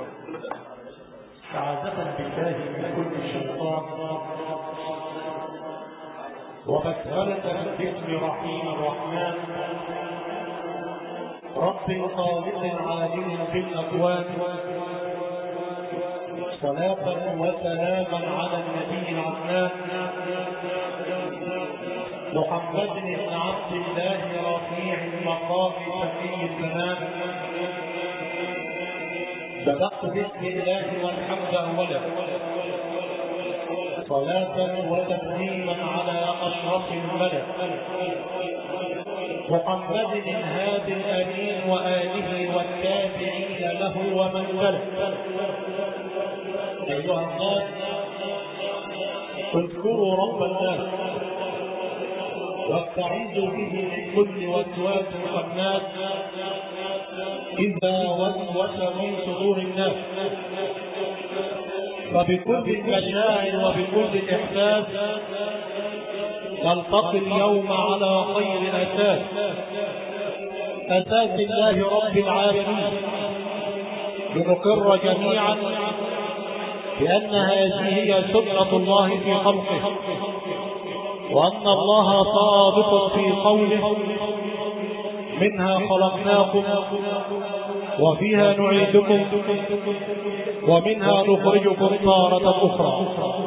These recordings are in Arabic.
استعاذة بالله من كل شيطان وبسملة باسم رحيم الرحمن رب خالق عالم بالأكوان صلاة وسلاما على النبي العدنان محمد بن عبد الله رفيع المقام شفيع الزمان. بدأت بسم الله والحمد أولا صلاة وتسليما على أشرف الملك محمد الهادي الأمين وآله والتابعين له ومن سلك. أيها الناس اذكروا رب الناس واستعيذوا به من كل وسواس خناس إذا وسوس في صدور الناس. فبكل المشاعر وبكل الإحساس نلتقي اليوم على خير أساس الله رب العالمين لنقر جميعا بأن هذه هي سنة الله في خلقه، وأن الله صادق في قوله منها خلقناكم وفيها نعيدكم ومنها نخرجكم تارة أخرى.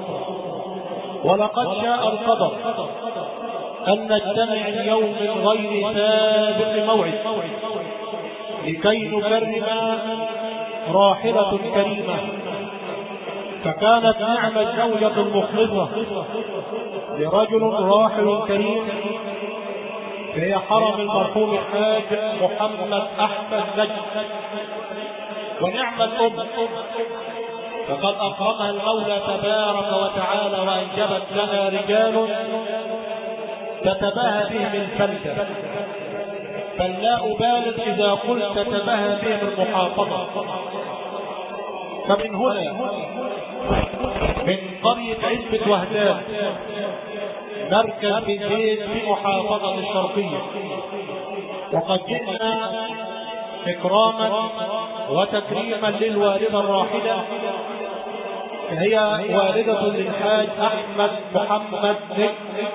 ولقد شاء القدر أن نجتمع اليوم من غير سابق موعد لكي نكرم راحلة كريمة، فكانت نعم الزوجة المخلصة لرجل راحل كريم في حرم المرحوم الحاج محمد أحمد نجم. ونعم الأم فقد أكرمها المولى تبارك وتعالى وأنجبت لنا رجال تتباهى بهم الفلسفة، بل لا أبالغ إذا قلت تتباهى بهم المحافظة. فمن هنا من قرية عزبة وهدان مركز بزيد في محافظة الشرقية، وقد جئنا إكراما وتكريما للوالدة الراحلة، هي والدة للحاج أحمد محمد نجم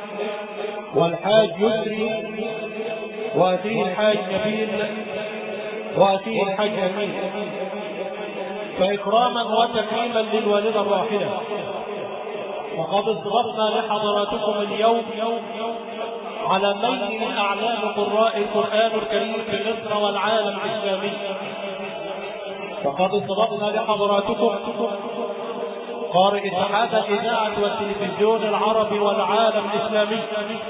والحاج يسري وأخيه الحاج نبيل وأخيه الحاج أمين. فإكراما وتكريما للوالدة الراحلة وقد اصغرنا لحضراتكم اليوم على ميل أعلام قراء القرآن الكريم في مصر والعالم الإسلامي. فقد اصغرنا لحضراتكم قارئ اتحاد الإذاعة والتلفزيون العربي والعالم الإسلامي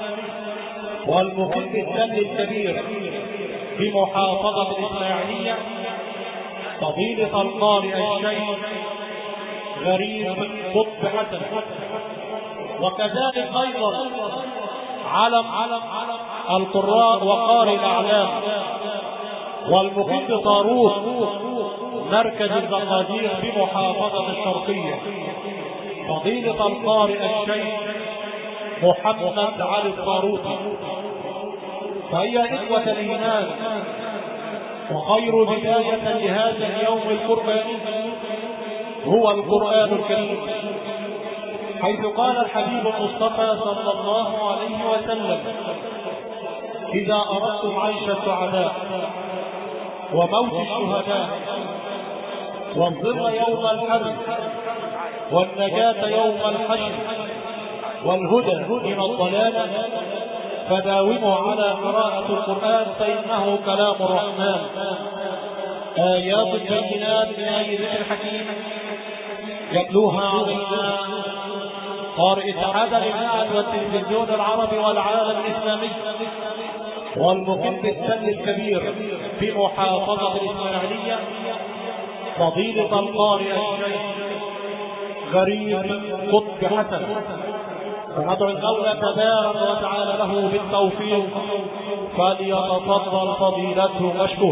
والمقيم السن الكبير في محافظة الإسماعيلية فضيلة القارئ الشيخ غريب قطب حسن، وكذلك أيضا علم القراء وقارئ الأعلام والمقيم بطاروس مركز الزقازيق بمحافظة الشرقية فضيلة القارئ الشيخ محمد علي الطاروسي. فهي إخوة الإيمان وخير بداية لهذا اليوم القرآني هو القرآن الكريم، حيث قال الحبيب المصطفى صلى الله عليه وسلم: إذا أردتم عيش السعداء وموت الشهداء والظل يوم الحرب والنجاة يوم الحشر والهدى من الضلالة فداوموا على قراءة القرآن فإنه كلام الرحمن آيات بينات من آي ذكر حكيم يتلوها علينا قارئ اتحاد الإذاعة والتلفزيون العربي والعالم الإسلامي والمقيم بالسن الكبير في محافظة الإسماعيلية فضيلة القارئ الشيخ غريب قطب حسن. فندعو المولى تبارك وتعالى له بالتوفيق فليتفضل فضيلته مشكور.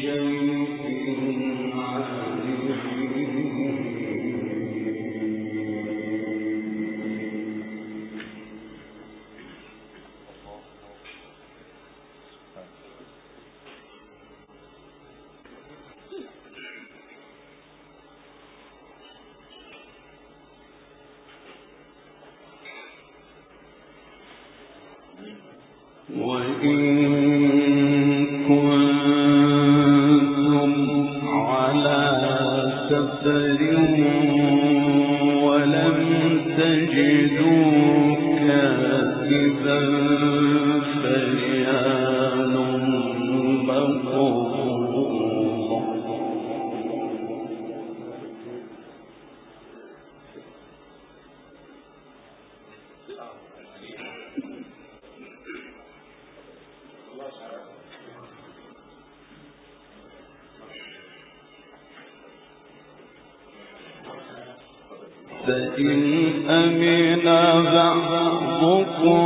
فإن أمن بعضكم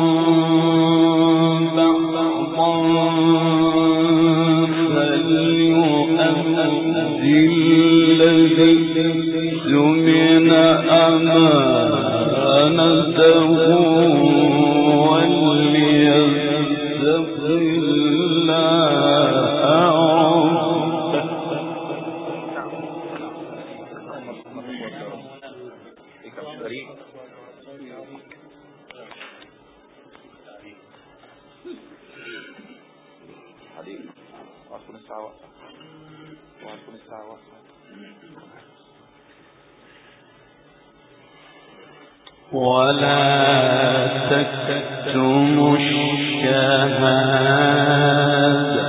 بعضا فليؤدي الذي اؤتمن أمانته وليتق ولا تكتموا الشهادة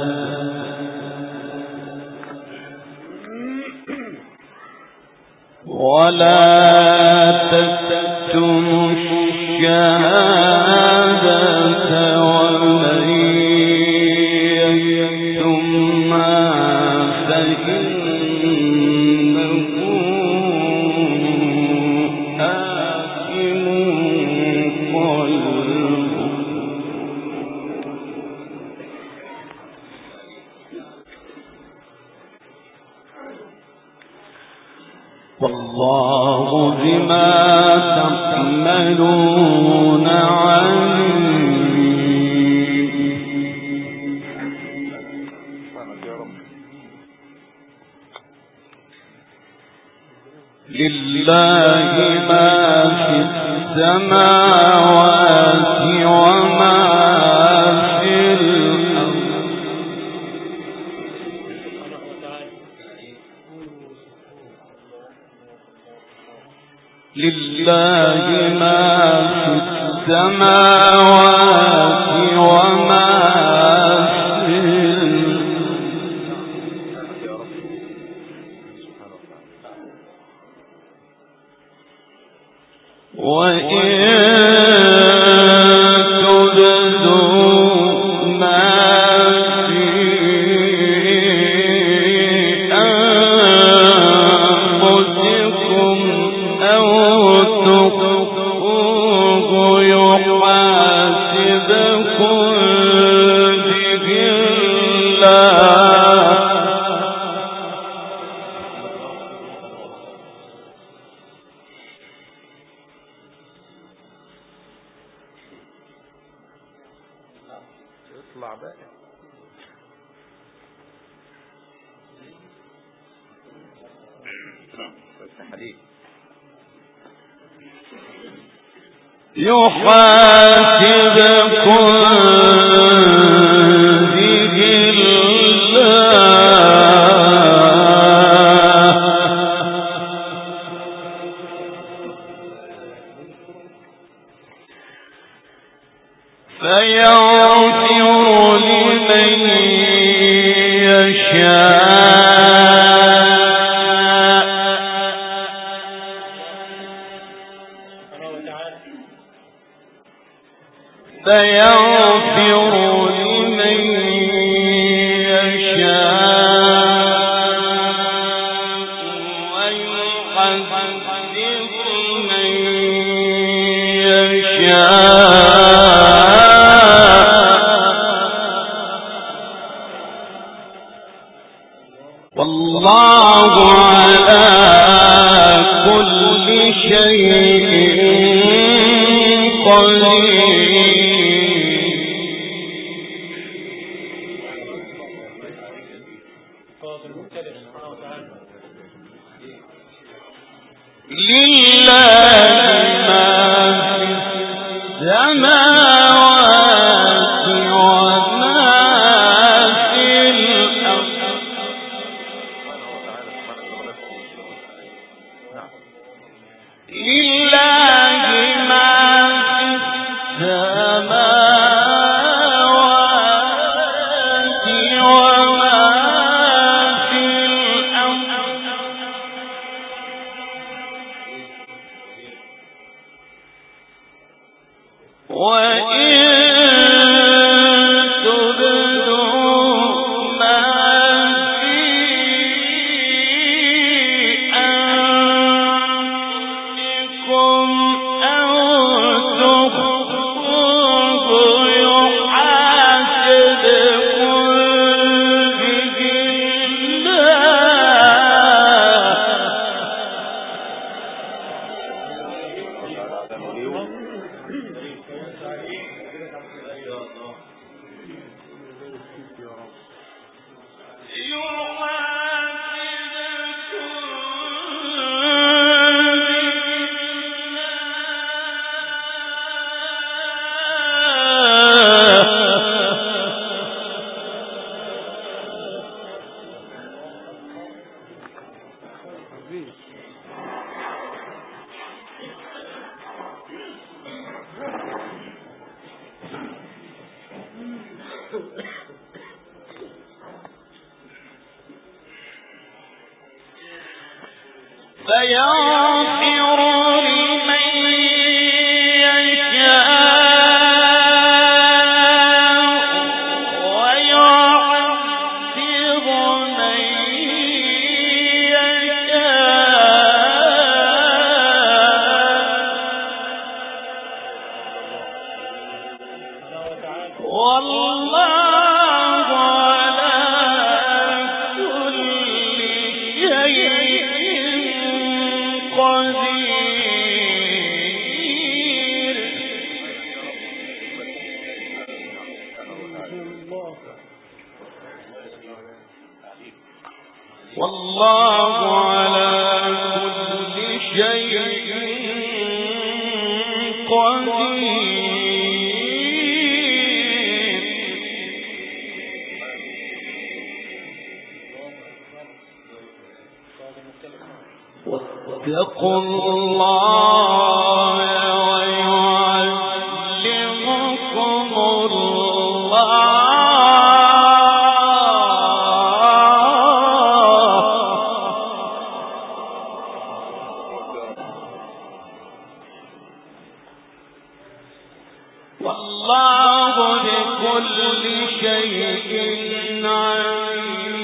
ومن يكتمها والله بما تعملون عليم. لله ما في السماوات وما في الأرض. لله ما في السماوات وما في الأرض. وإن تبدوا ما في أنفسكم أو تخفوه يحاسبكم به الله. يحاسبكم به الله فيغفر لمن يشاء ويعذب والله على كل شيء قدير. واتقوا الله ويعلمكم الله. والله بكل شيء عليم.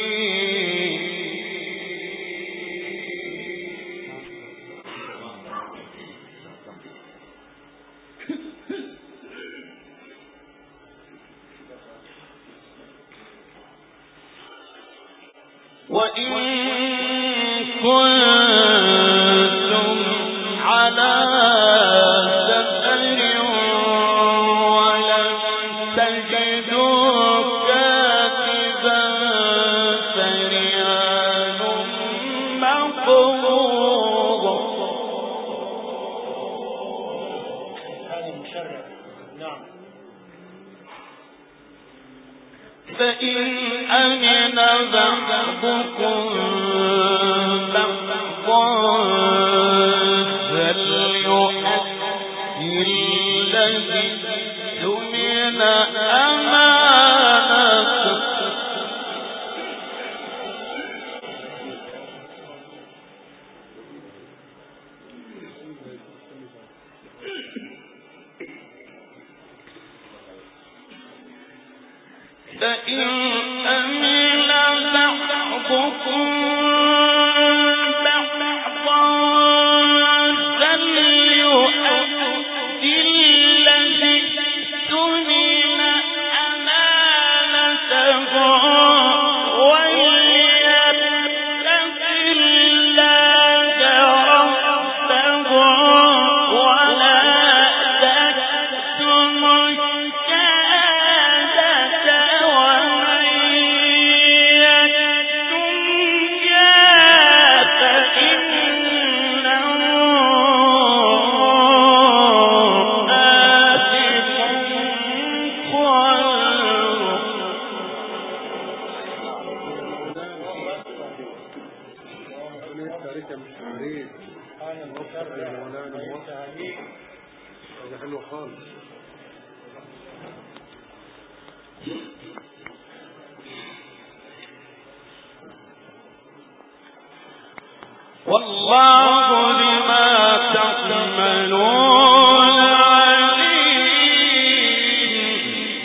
وإن كنتم على سفر ولم تجدوا كاتبا فرهان مقبوض. فإن أمن بعضكم بعضا فليؤدي الذي اؤتمن أمانته فإن أمن بعضكم بعضا فليؤدي الذي اؤتمن أمانته وليأت عليك يا مستحيل. أنا المشرع يا مولانا موفق. ده حلو خالص. والله لما تعملون عليم.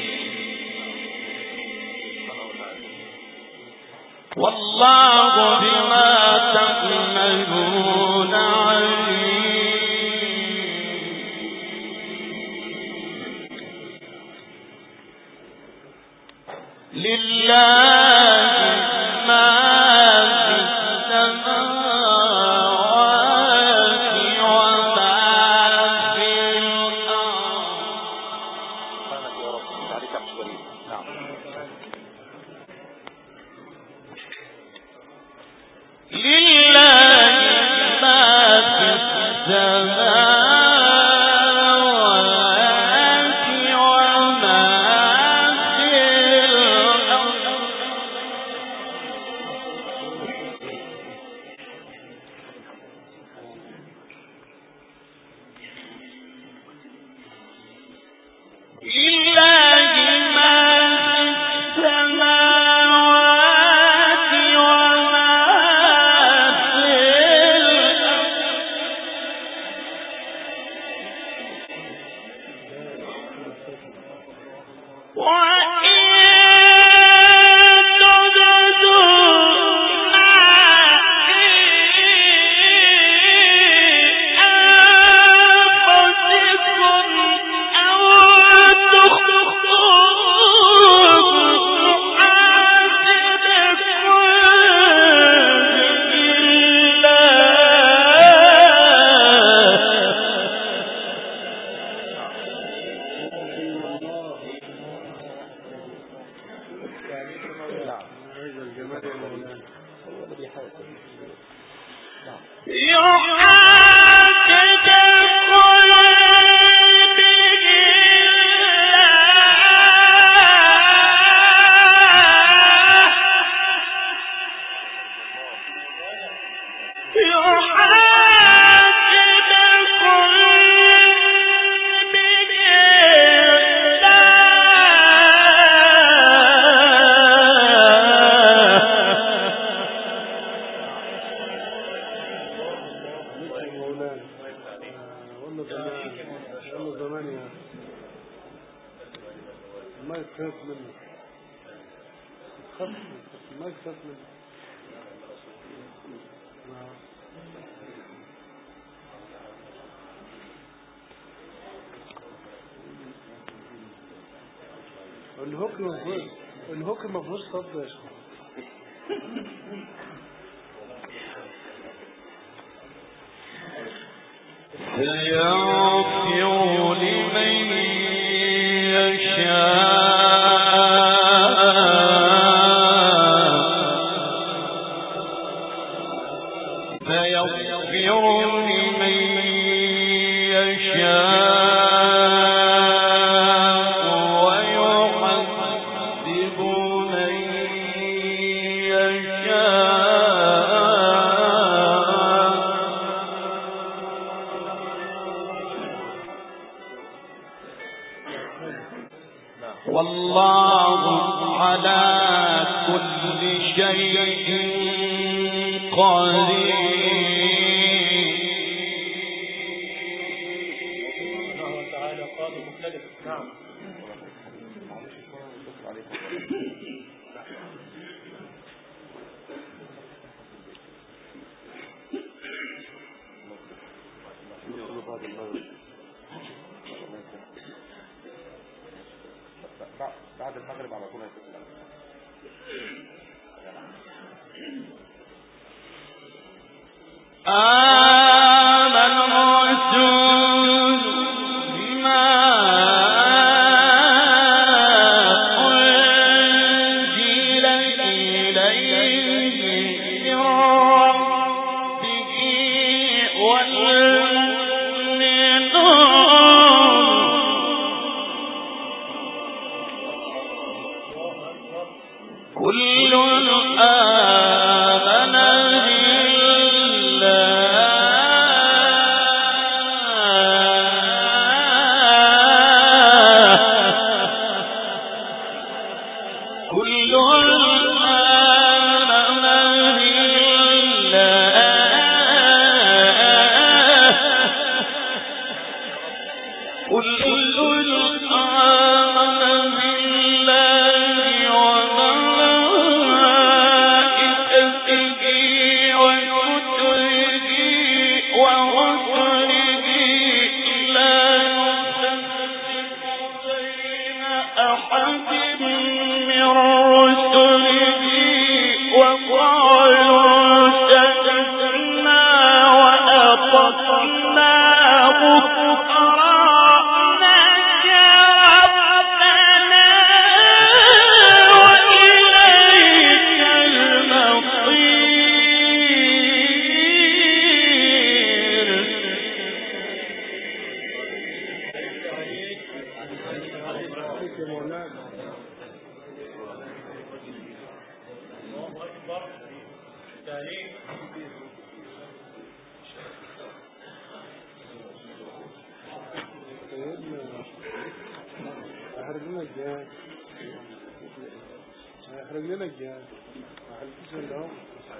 والله بما تعملون عليم. لله الهوك ما فيهوش صد يا شيخ. يغفر لمن يشاء فيغفر لمن يشاء والله على كل شيء قدير. الله تعالى قال مختلف. نعم. بعد المغرب على طول هيتسلم. آمن الرسول بما أنزل إليه من ربه والمؤمنون كل آمن بالله هيحرق لنا الجهاز هيحرق لنا الجهاز هحلفش اللي هو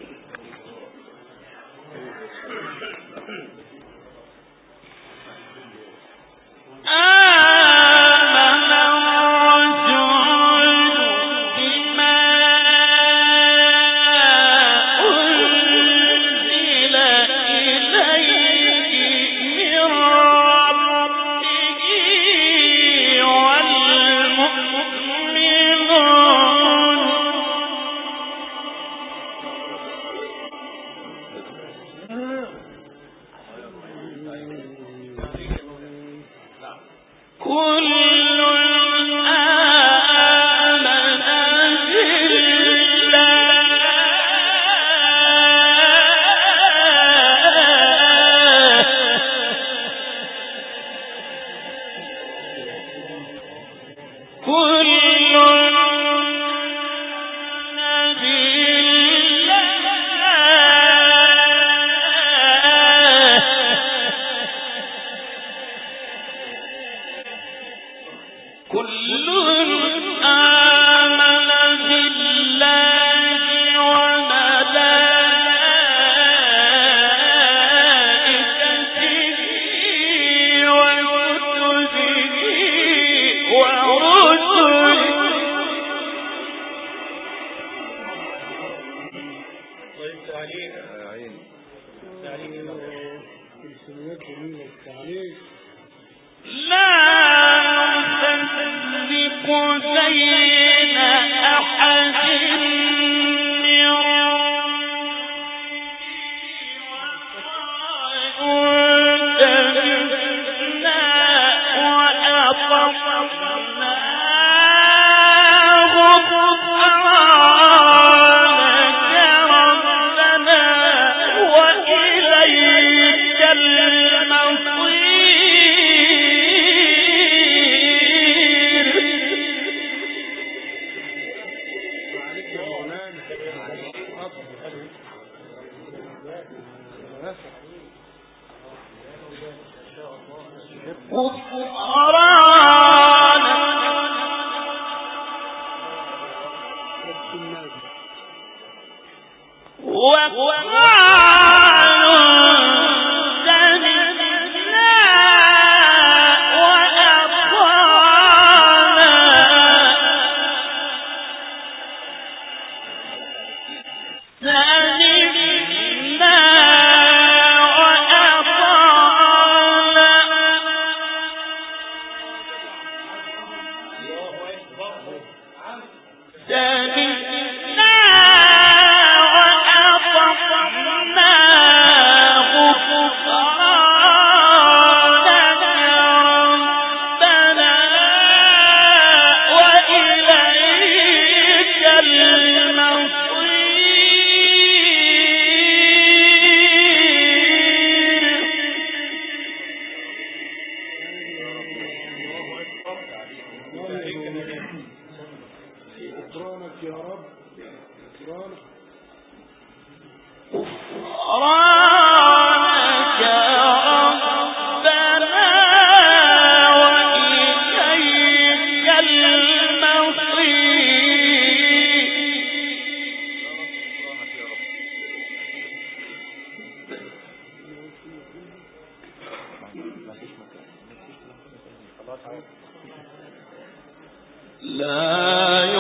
لا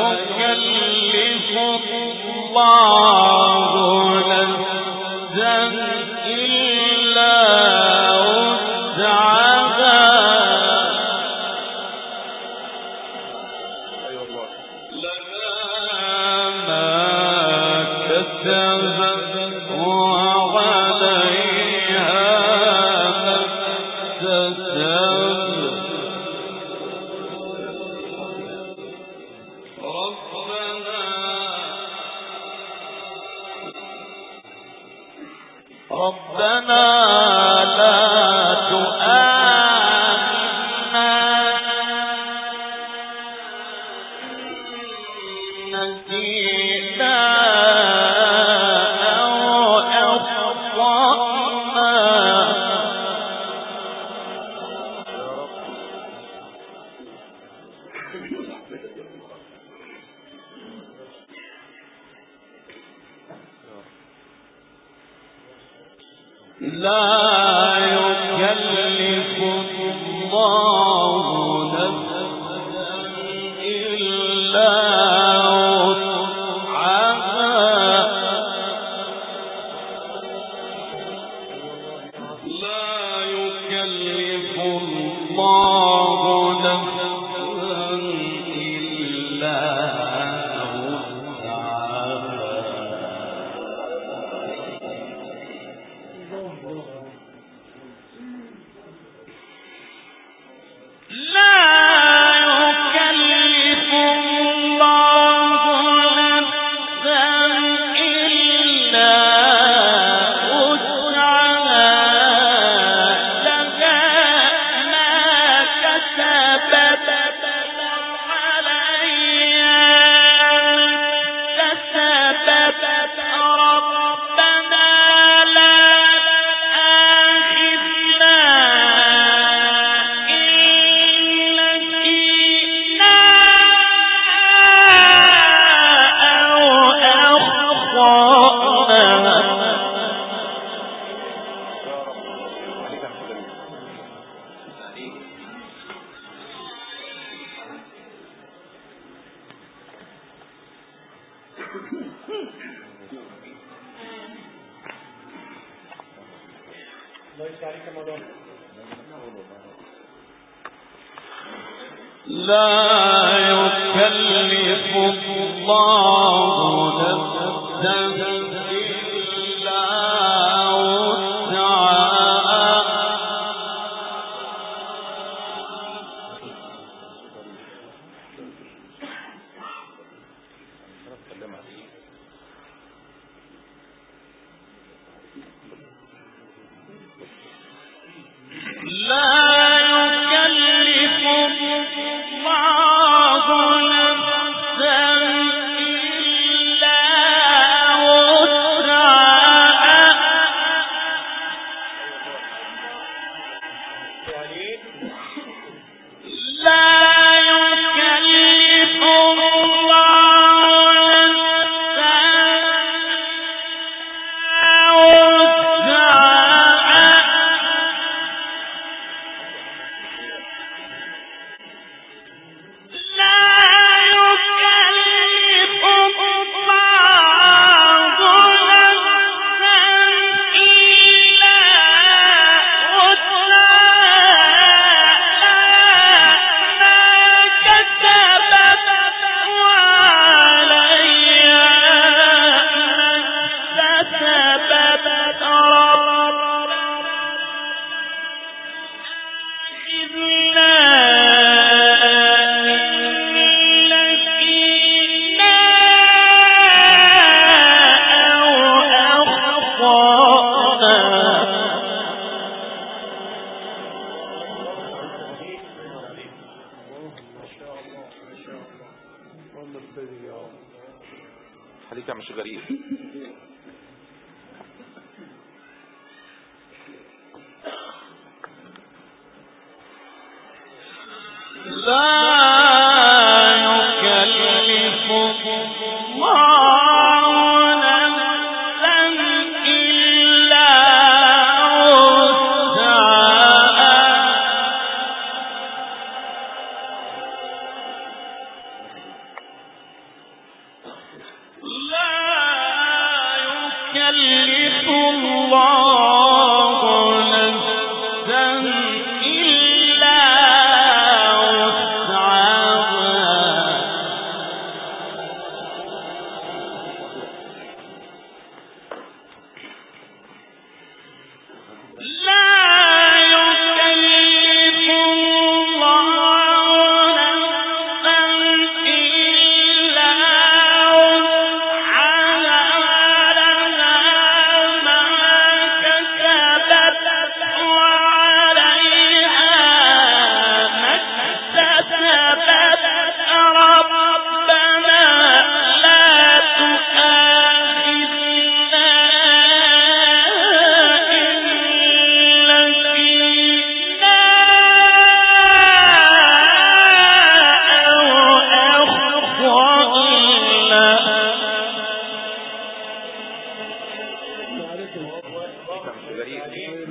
يكلف الله نفسا إلا وسعها لها ما كسبت وعليها ما اكتسبت ربنا لا تؤاخذنا إن نسينا مش غريب.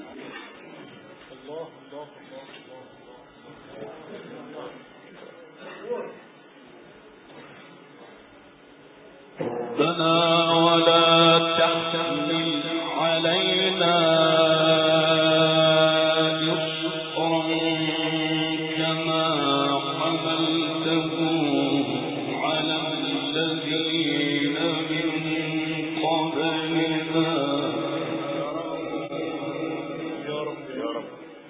ربنا ولا تحمل علينا إصرا كما حملته على الذين من قبلنا. يا رب يا رب.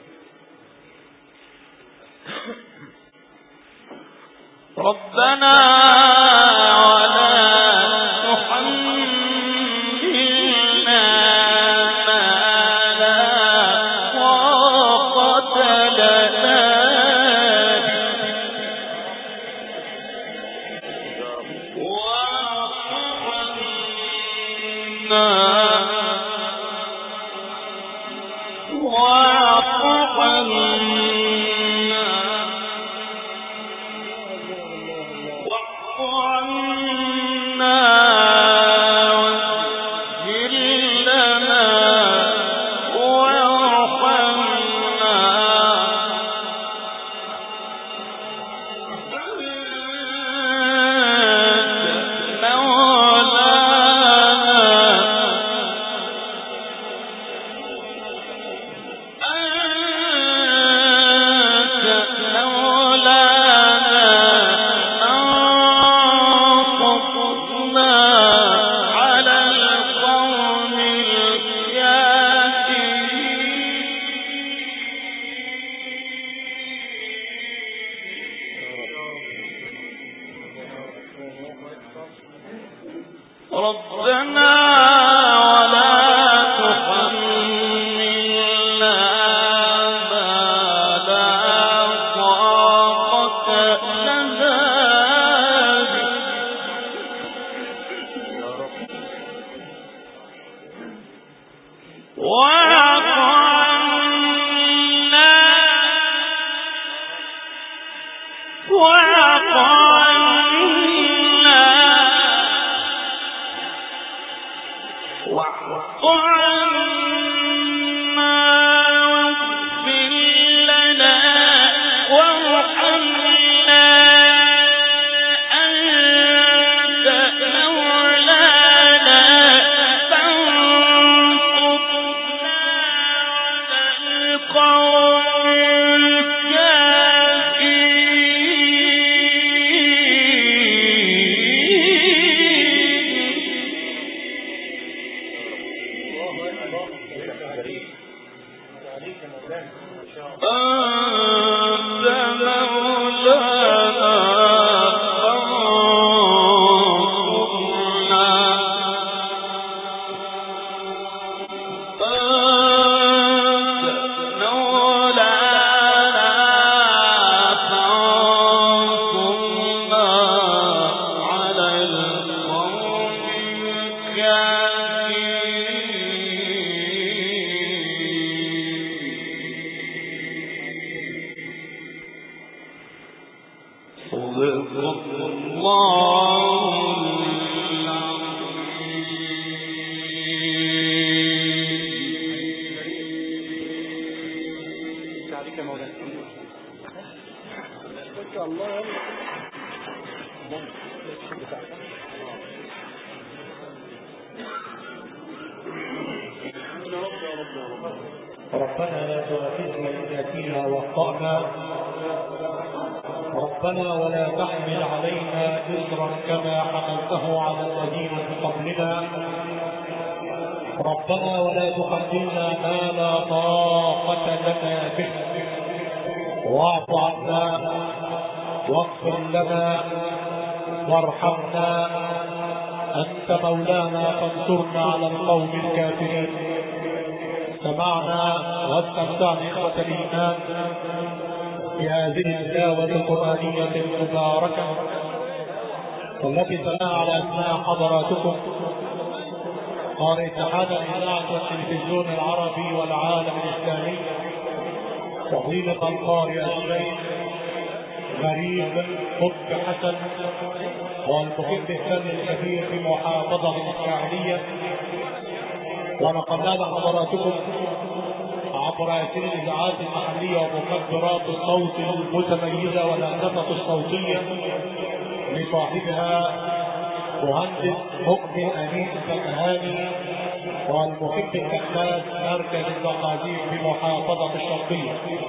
ربنا ربنا لا تؤاخذنا إن نسينا واخطأنا. ربنا ولا تحمل علينا إصرا كما حملته على الذين من قبلنا. ربنا ولا تحملنا ما لا طاقة لنا به. واعف عنا واغفر لنا وارحمنا، أنت مولانا فانصرنا على القوم الكافرين. سمعنا واستمتعنا إخوة الإيمان بهذه التلاوة القرآنية المباركة والتي سمعها على أثناء حضراتكم قارئ اتحاد الإذاعة والتلفزيون العربي والعالم الإسلامي فضيلة القارئ الشيخ غريب قطب حسن، والمقيم بالسن الكبير في محافظة الإسماعيلية، ونقلنا لحضراتكم عبر هذه الإذاعات المحلية ومكبرات الصوت المتميزة والهندسة الصوتية لصاحبها مهندس مؤمن أمين الفكهاني والمحب الكحماد مركز المقادير بمحافظة الشرقية،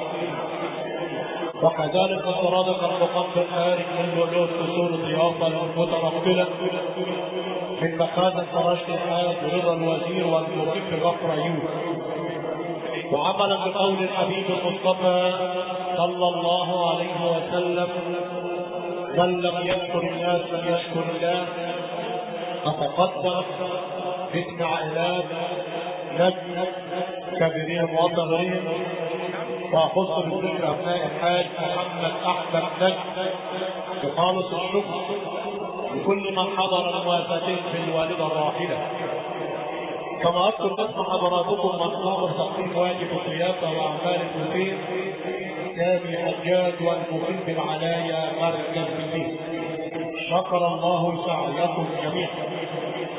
وكذلك الصرادق المقدم خارج من بلوغ فصول الضيافة المتنقلة من مخازن فراشة الحاج رضا الوزير والمحب غفر أيوب، وعملا بقول الحبيب المصطفى صلى الله عليه وسلم: من لم يشكر الناس لم يشكر الله. أتقدم باسم عائلات نجم كبيرين وصغيرين، وأخص بذكر أبناء الحاج محمد أحمد نجم بخالص الشكر لكل من حضر المواساتين في الوالدة الراحلة. كما أذكر باسم حضراتكم مطلوب تقديم واجب الضيافة وأعمال البوفيه سامي حجاج والمقيم بالعلايا مركز بالدين. شكر الله سعيكم جميعا.